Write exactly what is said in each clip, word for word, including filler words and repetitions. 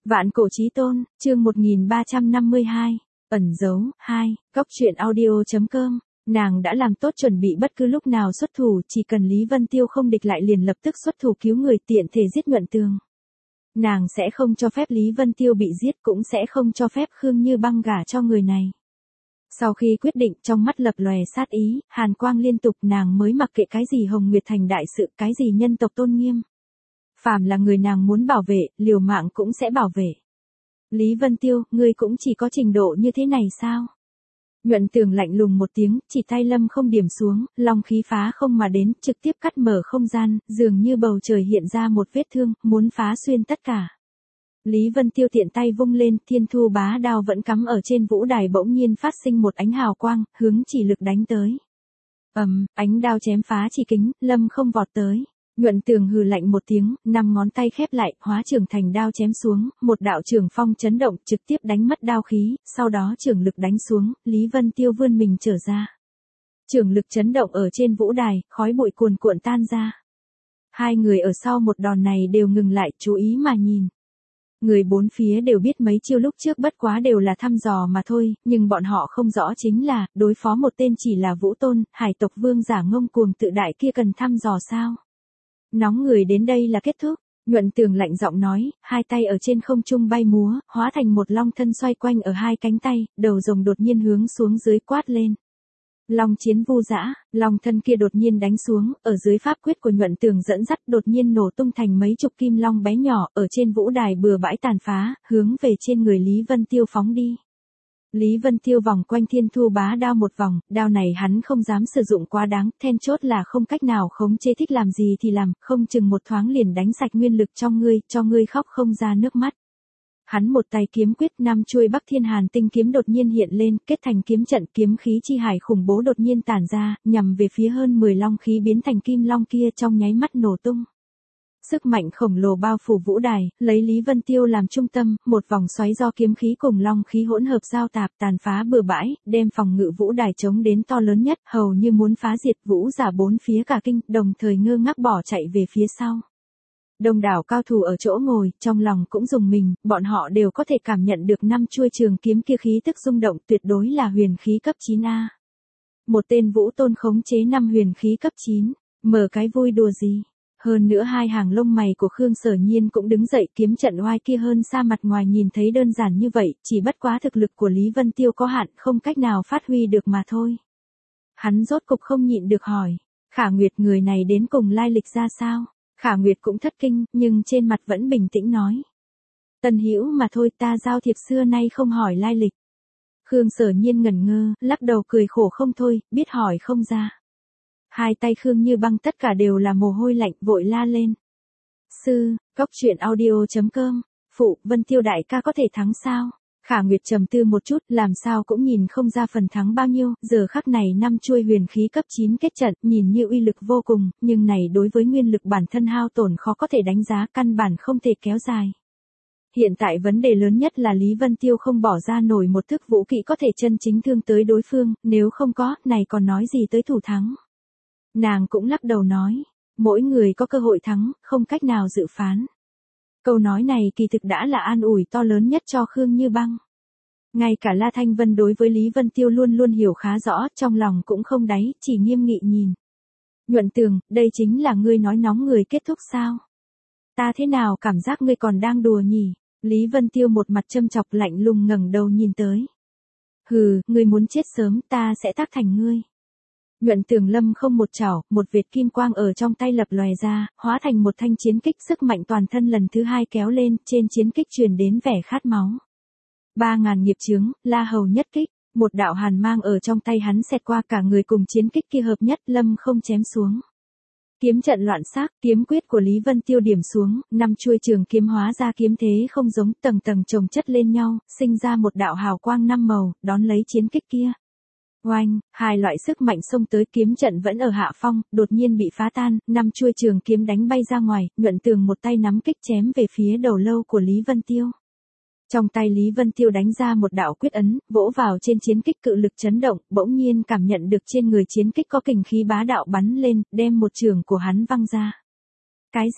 Vạn cổ chí tôn, chương một nghìn ba trăm năm mươi hai, ẩn dấu, hai, góc truyện audio.com, nàng đã làm tốt chuẩn bị bất cứ lúc nào xuất thủ, chỉ cần Lý Vân Tiêu không địch lại liền lập tức xuất thủ cứu người tiện thể giết Nhuận Tường. Nàng sẽ không cho phép Lý Vân Tiêu bị giết, cũng sẽ không cho phép Khương Như Băng gả cho người này. Sau khi quyết định, trong mắt lập lòe sát ý, hàn quang liên tục, nàng mới mặc kệ cái gì Hồng Nguyệt Thành đại sự, cái gì nhân tộc tôn nghiêm. Phàm là người nàng muốn bảo vệ, liều mạng cũng sẽ bảo vệ. Lý Vân Tiêu, ngươi cũng chỉ có trình độ như thế này sao? Nhuận Tường lạnh lùng một tiếng, chỉ tay lâm không điểm xuống, long khí phá không mà đến, trực tiếp cắt mở không gian, dường như bầu trời hiện ra một vết thương, muốn phá xuyên tất cả. Lý Vân Tiêu tiện tay vung lên, thiên thu bá đao vẫn cắm ở trên vũ đài, bỗng nhiên phát sinh một ánh hào quang, hướng chỉ lực đánh tới. ầm, um, ánh đao chém phá chỉ kính, lâm không vọt tới. Nhuận Tường hừ lạnh một tiếng, năm ngón tay khép lại, hóa trưởng thành đao chém xuống, một đạo trường phong chấn động, trực tiếp đánh mất đao khí, sau đó trường lực đánh xuống, Lý Vân Tiêu vươn mình trở ra. Trường lực chấn động ở trên vũ đài, khói bụi cuồn cuộn tan ra. Hai người ở sau một đòn này đều ngừng lại, chú ý mà nhìn. Người bốn phía đều biết mấy chiêu lúc trước bất quá đều là thăm dò mà thôi, nhưng bọn họ không rõ chính là, đối phó một tên chỉ là Vũ Tôn, hải tộc vương giả ngông cuồng tự đại kia cần thăm dò sao? Nóng người đến đây là kết thúc, Nhuận Tường lạnh giọng nói, hai tay ở trên không trung bay múa, hóa thành một long thân xoay quanh ở hai cánh tay, đầu rồng đột nhiên hướng xuống dưới quát lên. Long chiến vu dã, long thân kia đột nhiên đánh xuống, ở dưới pháp quyết của Nhuận Tường dẫn dắt đột nhiên nổ tung thành mấy chục kim long bé nhỏ, ở trên vũ đài bừa bãi tàn phá, hướng về trên người Lý Vân Tiêu phóng đi. Lý Vân Tiêu vòng quanh thiên thu bá đao một vòng, đao này hắn không dám sử dụng quá đáng, then chốt là không cách nào khống chế, thích làm gì thì làm, không chừng một thoáng liền đánh sạch nguyên lực trong ngươi, cho ngươi khóc không ra nước mắt. Hắn một tay kiếm quyết, năm chuôi Bắc Thiên Hàn tinh kiếm đột nhiên hiện lên, kết thành kiếm trận, kiếm khí chi hải khủng bố đột nhiên tản ra, nhằm về phía hơn mười long khí biến thành kim long kia trong nháy mắt nổ tung. Sức mạnh khổng lồ bao phủ vũ đài, lấy Lý Vân Tiêu làm trung tâm, một vòng xoáy do kiếm khí cùng long khí hỗn hợp giao tạp tàn phá bừa bãi, đem phòng ngự vũ đài chống đến to lớn nhất, hầu như muốn phá diệt, vũ giả bốn phía cả kinh, đồng thời ngơ ngác bỏ chạy về phía sau. Đông đảo cao thủ ở chỗ ngồi, trong lòng cũng rùng mình, bọn họ đều có thể cảm nhận được năm chuôi trường kiếm kia khí tức rung động, tuyệt đối là huyền khí cấp chín A. Một tên Vũ Tôn khống chế năm huyền khí cấp chín, mở cái vui đùa gì? Hơn nữa hai hàng lông mày của Khương Sở Nhiên cũng đứng dậy, kiếm trận oai kia hơn xa mặt ngoài nhìn thấy đơn giản như vậy, chỉ bất quá thực lực của Lý Vân Tiêu có hạn, không cách nào phát huy được mà thôi. Hắn rốt cục không nhịn được hỏi, Khả Nguyệt người này đến cùng lai lịch ra sao? Khả Nguyệt cũng thất kinh, nhưng trên mặt vẫn bình tĩnh nói. Tần hữu mà thôi, ta giao thiệp xưa nay không hỏi lai lịch. Khương Sở Nhiên ngẩn ngơ, lắc đầu cười khổ không thôi, biết hỏi không ra. Hai tay Khương Như Băng tất cả đều là mồ hôi lạnh, vội la lên. Sư, góc truyện audio.com, phụ, Vân Tiêu đại ca có thể thắng sao? Khả Nguyệt trầm tư một chút, làm sao cũng nhìn không ra phần thắng bao nhiêu, giờ khắc này năm chuôi huyền khí cấp chín kết trận, nhìn như uy lực vô cùng, nhưng này đối với nguyên lực bản thân hao tổn khó có thể đánh giá, căn bản không thể kéo dài. Hiện tại vấn đề lớn nhất là Lý Vân Tiêu không bỏ ra nổi một thức vũ kỹ có thể chân chính thương tới đối phương, nếu không có, này còn nói gì tới thủ thắng. Nàng cũng lắc đầu nói, mỗi người có cơ hội thắng, không cách nào dự phán. Câu nói này kỳ thực đã là an ủi to lớn nhất cho Khương Như Băng. Ngay cả La Thanh Vân đối với Lý Vân Tiêu luôn luôn hiểu khá rõ, trong lòng cũng không đáy, chỉ nghiêm nghị nhìn. Nhuận Tường, đây chính là ngươi nói nóng người kết thúc sao? Ta thế nào cảm giác ngươi còn đang đùa nhỉ? Lý Vân Tiêu một mặt châm chọc lạnh lùng ngẩng đầu nhìn tới. Hừ, ngươi muốn chết sớm, ta sẽ tác thành ngươi. Nhuận Tường lâm không một chảo, một vệt kim quang ở trong tay lập lòe ra, hóa thành một thanh chiến kích, sức mạnh toàn thân lần thứ hai kéo lên, trên chiến kích truyền đến vẻ khát máu. Ba ngàn nghiệp chướng, La Hầu nhất kích, một đạo hàn mang ở trong tay hắn xẹt qua, cả người cùng chiến kích kia hợp nhất, lâm không chém xuống. Kiếm trận loạn xác, kiếm quyết của Lý Vân Tiêu điểm xuống, năm chuôi trường kiếm hóa ra kiếm thế không giống, tầng tầng chồng chất lên nhau, sinh ra một đạo hào quang năm màu, đón lấy chiến kích kia. Oanh, hai loại sức mạnh xông tới, kiếm trận vẫn ở hạ phong, đột nhiên bị phá tan, năm chuôi trường kiếm đánh bay ra ngoài, Nhuận Tường một tay nắm kích chém về phía đầu lâu của Lý Vân Tiêu. Trong tay Lý Vân Tiêu đánh ra một đạo quyết ấn, vỗ vào trên chiến kích, cự lực chấn động, bỗng nhiên cảm nhận được trên người chiến kích có kình khí bá đạo bắn lên, đem một trường của hắn văng ra. Cái gì?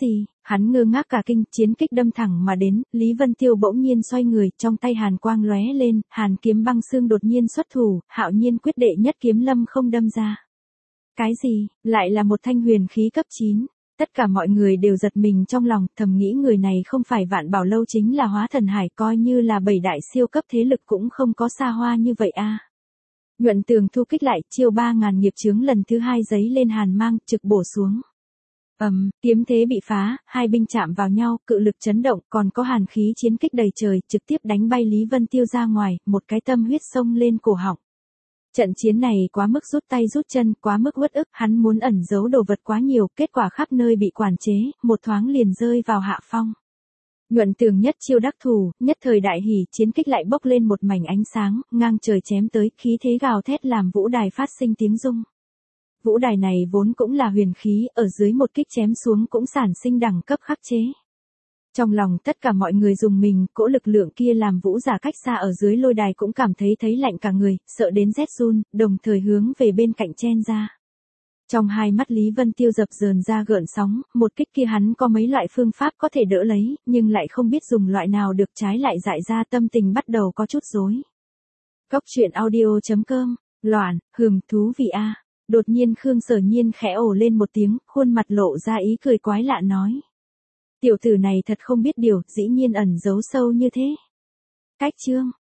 Hắn ngơ ngác cả kinh, chiến kích đâm thẳng mà đến, Lý Vân Tiêu bỗng nhiên xoay người, trong tay hàn quang lóe lên, hàn kiếm băng xương đột nhiên xuất thủ, Hạo Nhiên quyết đệ nhất kiếm lâm không đâm ra. Cái gì, lại là một thanh huyền khí cấp chín. Tất cả mọi người đều giật mình trong lòng, thầm nghĩ người này không phải Vạn Bảo Lâu chính là Hóa Thần Hải, coi như là bảy đại siêu cấp thế lực cũng không có xa hoa như vậy a. Nhuận Tường thu kích lại, chiêu ba ngàn nghiệp chướng lần thứ hai giấy lên hàn mang, trực bổ xuống. Ầm, um, kiếm thế bị phá, hai binh chạm vào nhau, cự lực chấn động, còn có hàn khí chiến kích đầy trời, trực tiếp đánh bay Lý Vân Tiêu ra ngoài, một cái tâm huyết xông lên cổ họng. Trận chiến này quá mức rút tay rút chân, quá mức uất ức, hắn muốn ẩn giấu đồ vật quá nhiều, kết quả khắp nơi bị quản chế, một thoáng liền rơi vào hạ phong. Nhuận Tường nhất chiêu đắc thủ, nhất thời đại hỉ, chiến kích lại bốc lên một mảnh ánh sáng, ngang trời chém tới, khí thế gào thét làm vũ đài phát sinh tiếng rung. Vũ đài này vốn cũng là huyền khí, ở dưới một kích chém xuống cũng sản sinh đẳng cấp khắc chế. Trong lòng tất cả mọi người dùng mình, cỗ lực lượng kia làm vũ giả cách xa ở dưới lôi đài cũng cảm thấy thấy lạnh cả người, sợ đến rét run, đồng thời hướng về bên cạnh chen ra. Trong hai mắt Lý Vân Tiêu dập dờn ra gợn sóng, một kích kia hắn có mấy loại phương pháp có thể đỡ lấy, nhưng lại không biết dùng loại nào được, trái lại dại ra, tâm tình bắt đầu có chút rối. Cốc truyện audio chấm com, loạn, hừm, thú vị a. Đột nhiên Khương Sở Nhiên khẽ ồ lên một tiếng, khuôn mặt lộ ra ý cười quái lạ nói. Tiểu tử này thật không biết điều, dĩ nhiên ẩn giấu sâu như thế. Cách chương.